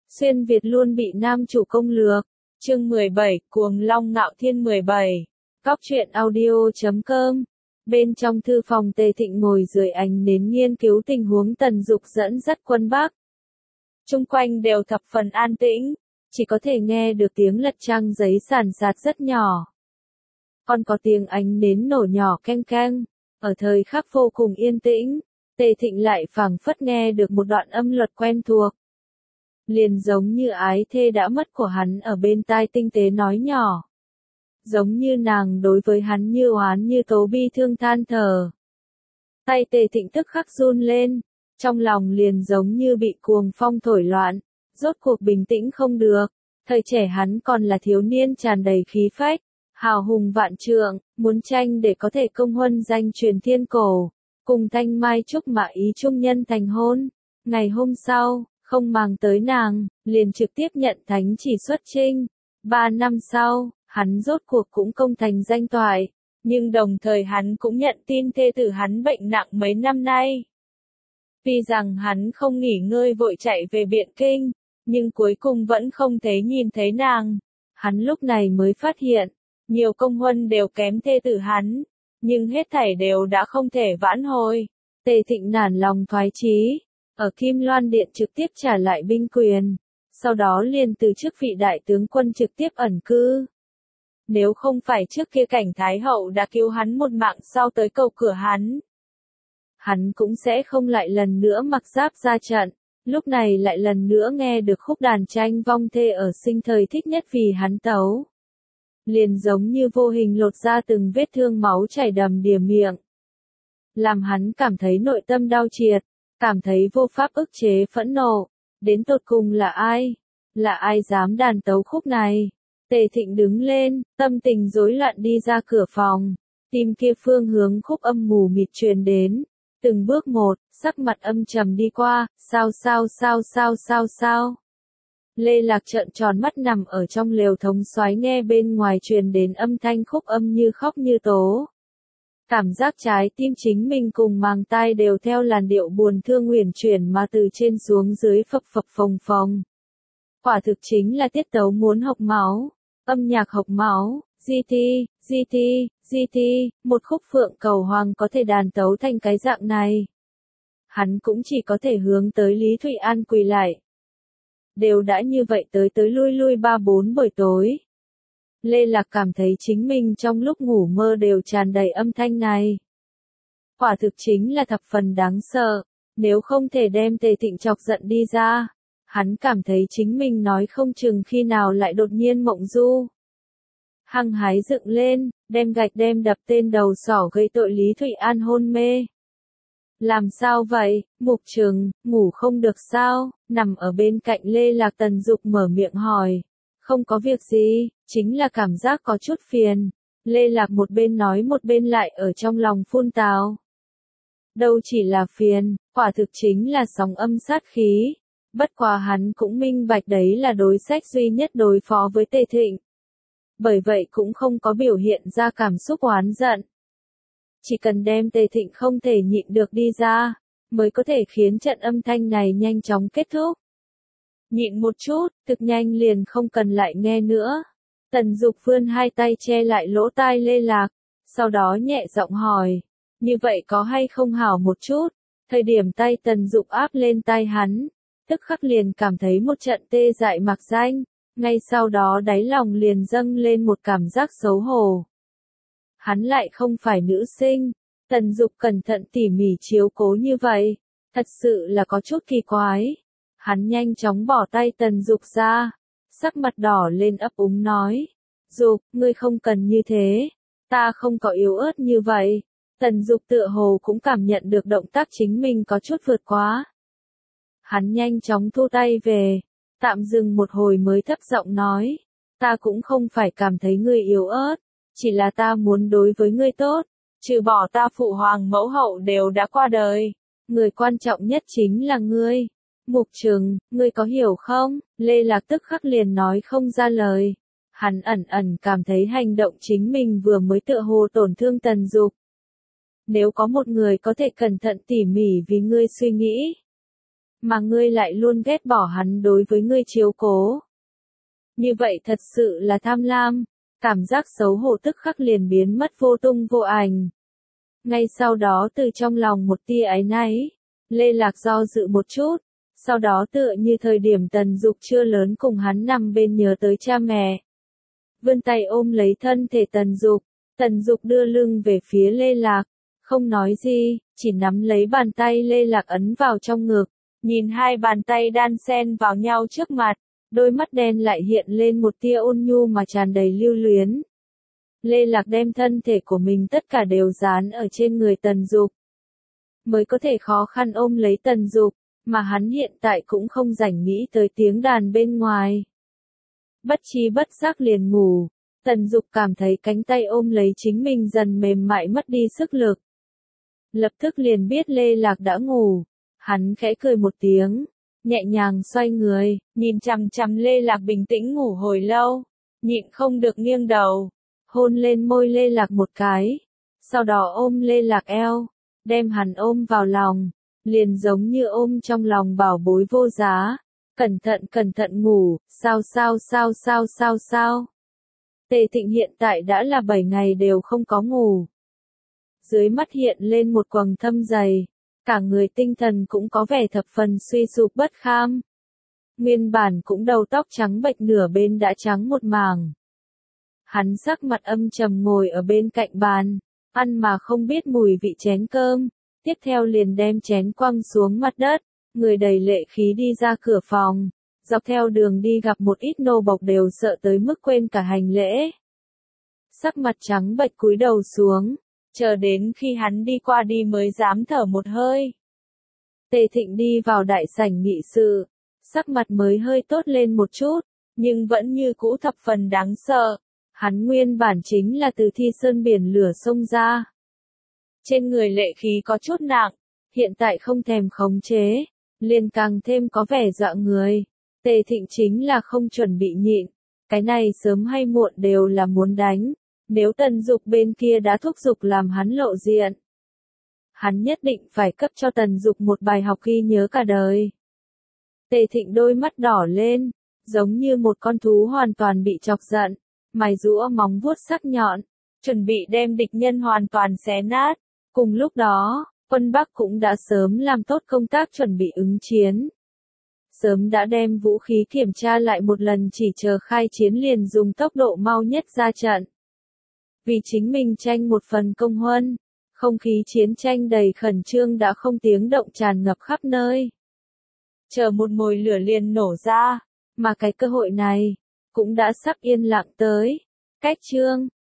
Xuyên Việt luôn bị nam chủ công lược. Chương 17, Cuồng Long Ngạo Thiên 17. Góc truyện audio.com. Bên trong thư phòng Tề Thịnh ngồi dưới ánh nến nghiên cứu tình huống Tần Dục dẫn dắt quân Bắc. Chung quanh đều thập phần an tĩnh, chỉ có thể nghe được tiếng lật trang giấy sàn sạt rất nhỏ. Còn có tiếng ánh nến nổ nhỏ keng keng. Ở thời khắc vô cùng yên tĩnh, Tề Thịnh lại phảng phất nghe được một đoạn âm luật quen thuộc. Liền giống như ái thê đã mất của hắn ở bên tai tinh tế nói nhỏ. Giống như nàng đối với hắn như oán như tố bi thương than thở. Tay Tề Thịnh tức khắc run lên, trong lòng liền giống như bị cuồng phong thổi loạn, rốt cuộc bình tĩnh không được. Thời trẻ hắn còn là thiếu niên tràn đầy khí phách, hào hùng vạn trượng, muốn tranh để có thể công huân danh truyền thiên cổ, cùng Thanh Mai Trúc Mã ý trung nhân thành hôn. Ngày hôm sau, không màng tới nàng, liền trực tiếp nhận thánh chỉ xuất chinh. 3 năm sau, hắn rốt cuộc cũng công thành danh toại, nhưng đồng thời hắn cũng nhận tin thê tử hắn bệnh nặng mấy năm nay. Tuy rằng hắn không nghỉ ngơi vội chạy về Biện Kinh, nhưng cuối cùng vẫn không thấy nhìn thấy nàng. Hắn lúc này mới phát hiện, nhiều công huân đều kém thê tử hắn, nhưng hết thảy đều đã không thể vãn hồi. Tề Thịnh nản lòng thoái chí, ở Kim Loan Điện trực tiếp trả lại binh quyền, sau đó liền từ chức vị đại tướng quân trực tiếp ẩn cư. Nếu không phải trước kia Cảnh Thái Hậu đã cứu hắn một mạng sau tới cầu cửa hắn cũng sẽ không lại lần nữa mặc giáp ra trận, lúc này lại lần nữa nghe được khúc đàn tranh vong thê ở sinh thời thích nhất vì hắn tấu. Liền giống như vô hình lột ra từng vết thương máu chảy đầm đìa miệng. Làm hắn cảm thấy nội tâm đau triệt, cảm thấy vô pháp ức chế phẫn nộ. Đến tột cùng là ai? Là ai dám đàn tấu khúc này? Tề Thịnh đứng lên, tâm tình rối loạn đi ra cửa phòng, tìm kia phương hướng khúc âm mù mịt truyền đến. Từng bước một, sắc mặt âm trầm đi qua, sao. Lê Lạc trợn tròn mắt nằm ở trong lều thống soái nghe bên ngoài truyền đến âm thanh khúc âm như khóc như tố. Cảm giác trái tim chính mình cùng màng tai đều theo làn điệu buồn thương uyển chuyển mà từ trên xuống dưới phập phập phồng phồng. Quả thực chính là tiết tấu muốn học máu, âm nhạc học máu, GT, một khúc Phượng Cầu Hoàng có thể đàn tấu thành cái dạng này. Hắn cũng chỉ có thể hướng tới Lý Thụy An quỳ lại. Đều đã như vậy tới lui 3-4 buổi tối. Lê Lạc cảm thấy chính mình trong lúc ngủ mơ đều tràn đầy âm thanh này. Quả thực chính là thập phần đáng sợ, nếu không thể đem Tề Thịnh chọc giận đi ra, hắn cảm thấy chính mình nói không chừng khi nào lại đột nhiên mộng du. Hăng hái dựng lên, đem gạch đem đập tên đầu sỏ gây tội Lý Thụy An hôn mê. Làm sao vậy, Mục Trừng, ngủ không được sao? Nằm ở bên cạnh Lê Lạc Tần Dục mở miệng hỏi. Không có việc gì, chính là cảm giác có chút phiền. Lê Lạc một bên nói một bên lại ở trong lòng phun tào. Đâu chỉ là phiền, quả thực chính là sóng âm sát khí. Bất quá hắn cũng minh bạch đấy là đối sách duy nhất đối phó với Tề Thịnh. Bởi vậy cũng không có biểu hiện ra cảm xúc oán giận. Chỉ cần đem Tề Thịnh không thể nhịn được đi ra, mới có thể khiến trận âm thanh này nhanh chóng kết thúc. Nhịn một chút, thực nhanh liền không cần lại nghe nữa. Tần Dục vươn hai tay che lại lỗ tai Lê Lạc, sau đó nhẹ giọng hỏi, như vậy có hay không hảo một chút? Thời điểm tay Tần Dục áp lên tai hắn, tức khắc liền cảm thấy một trận tê dại mạc danh, ngay sau đó đáy lòng liền dâng lên một cảm giác xấu hổ. Hắn lại không phải nữ sinh, Tần Dục cẩn thận tỉ mỉ chiếu cố như vậy, thật sự là có chút kỳ quái. Hắn nhanh chóng bỏ tay Tần Dục ra, sắc mặt đỏ lên ấp úng nói, Dục, ngươi không cần như thế, ta không có yếu ớt như vậy. Tần Dục tựa hồ cũng cảm nhận được động tác chính mình có chút vượt quá. Hắn nhanh chóng thu tay về, tạm dừng một hồi mới thấp giọng nói, ta cũng không phải cảm thấy ngươi yếu ớt, chỉ là ta muốn đối với ngươi tốt, trừ bỏ ta phụ hoàng mẫu hậu đều đã qua đời, người quan trọng nhất chính là ngươi. Mục Trừng, ngươi có hiểu không? Lê Lạc tức khắc liền nói không ra lời. Hắn ẩn cảm thấy hành động chính mình vừa mới tựa hồ tổn thương Tần Dục. Nếu có một người có thể cẩn thận tỉ mỉ vì ngươi suy nghĩ, mà ngươi lại luôn ghét bỏ hắn đối với ngươi chiếu cố. Như vậy thật sự là tham lam, cảm giác xấu hổ tức khắc liền biến mất vô tung vô ảnh. Ngay sau đó từ trong lòng một tia áy náy, Lê Lạc do dự một chút, sau đó tựa như thời điểm Tần Dục chưa lớn cùng hắn nằm bên nhớ tới cha mẹ. Vươn tay ôm lấy thân thể Tần Dục đưa lưng về phía Lê Lạc, không nói gì, chỉ nắm lấy bàn tay Lê Lạc ấn vào trong ngực, nhìn hai bàn tay đan xen vào nhau trước mặt, đôi mắt đen lại hiện lên một tia ôn nhu mà tràn đầy lưu luyến. Lê Lạc đem thân thể của mình tất cả đều dán ở trên người Tần Dục, mới có thể khó khăn ôm lấy Tần Dục, mà hắn hiện tại cũng không rảnh nghĩ tới tiếng đàn bên ngoài. Bất trí bất giác liền ngủ, Tần Dục cảm thấy cánh tay ôm lấy chính mình dần mềm mại mất đi sức lực. Lập tức liền biết Lê Lạc đã ngủ, hắn khẽ cười một tiếng, nhẹ nhàng xoay người, nhìn chằm chằm Lê Lạc bình tĩnh ngủ hồi lâu, nhịn không được nghiêng đầu, hôn lên môi Lê Lạc một cái, sau đó ôm Lê Lạc eo, đem hắn ôm vào lòng, liền giống như ôm trong lòng bảo bối vô giá, cẩn thận ngủ, sao. Tề Thịnh hiện tại đã là 7 ngày đều không có ngủ. Dưới mắt hiện lên một quầng thâm dày, cả người tinh thần cũng có vẻ thập phần suy sụp bất kham. Nguyên bản cũng đầu tóc trắng bệch nửa bên đã trắng một mảng. Hắn sắc mặt âm trầm ngồi ở bên cạnh bàn, ăn mà không biết mùi vị chén cơm, tiếp theo liền đem chén quăng xuống mặt đất, người đầy lệ khí đi ra cửa phòng, dọc theo đường đi gặp một ít nô bộc đều sợ tới mức quên cả hành lễ. Sắc mặt trắng bệch cúi đầu xuống, chờ đến khi hắn đi qua đi mới dám thở một hơi. Tề Thịnh đi vào đại sảnh nghị sự, sắc mặt mới hơi tốt lên một chút, nhưng vẫn như cũ thập phần đáng sợ. Hắn nguyên bản chính là từ Thi Sơn biển lửa xông ra. Trên người lệ khí có chút nặng, hiện tại không thèm khống chế, liền càng thêm có vẻ dọa người. Tề Thịnh chính là không chuẩn bị nhịn, cái này sớm hay muộn đều là muốn đánh, nếu Tần Dục bên kia đã thúc giục làm hắn lộ diện. Hắn nhất định phải cấp cho Tần Dục một bài học ghi nhớ cả đời. Tề Thịnh đôi mắt đỏ lên, giống như một con thú hoàn toàn bị chọc giận, mày giũa móng vuốt sắc nhọn, chuẩn bị đem địch nhân hoàn toàn xé nát. Cùng lúc đó, quân Bắc cũng đã sớm làm tốt công tác chuẩn bị ứng chiến. Sớm đã đem vũ khí kiểm tra lại một lần, chỉ chờ khai chiến liền dùng tốc độ mau nhất ra trận. Vì chính mình tranh một phần công huân, không khí chiến tranh đầy khẩn trương đã không tiếng động tràn ngập khắp nơi. Chờ một mồi lửa liền nổ ra, mà cái cơ hội này cũng đã sắp yên lặng tới. Cách chương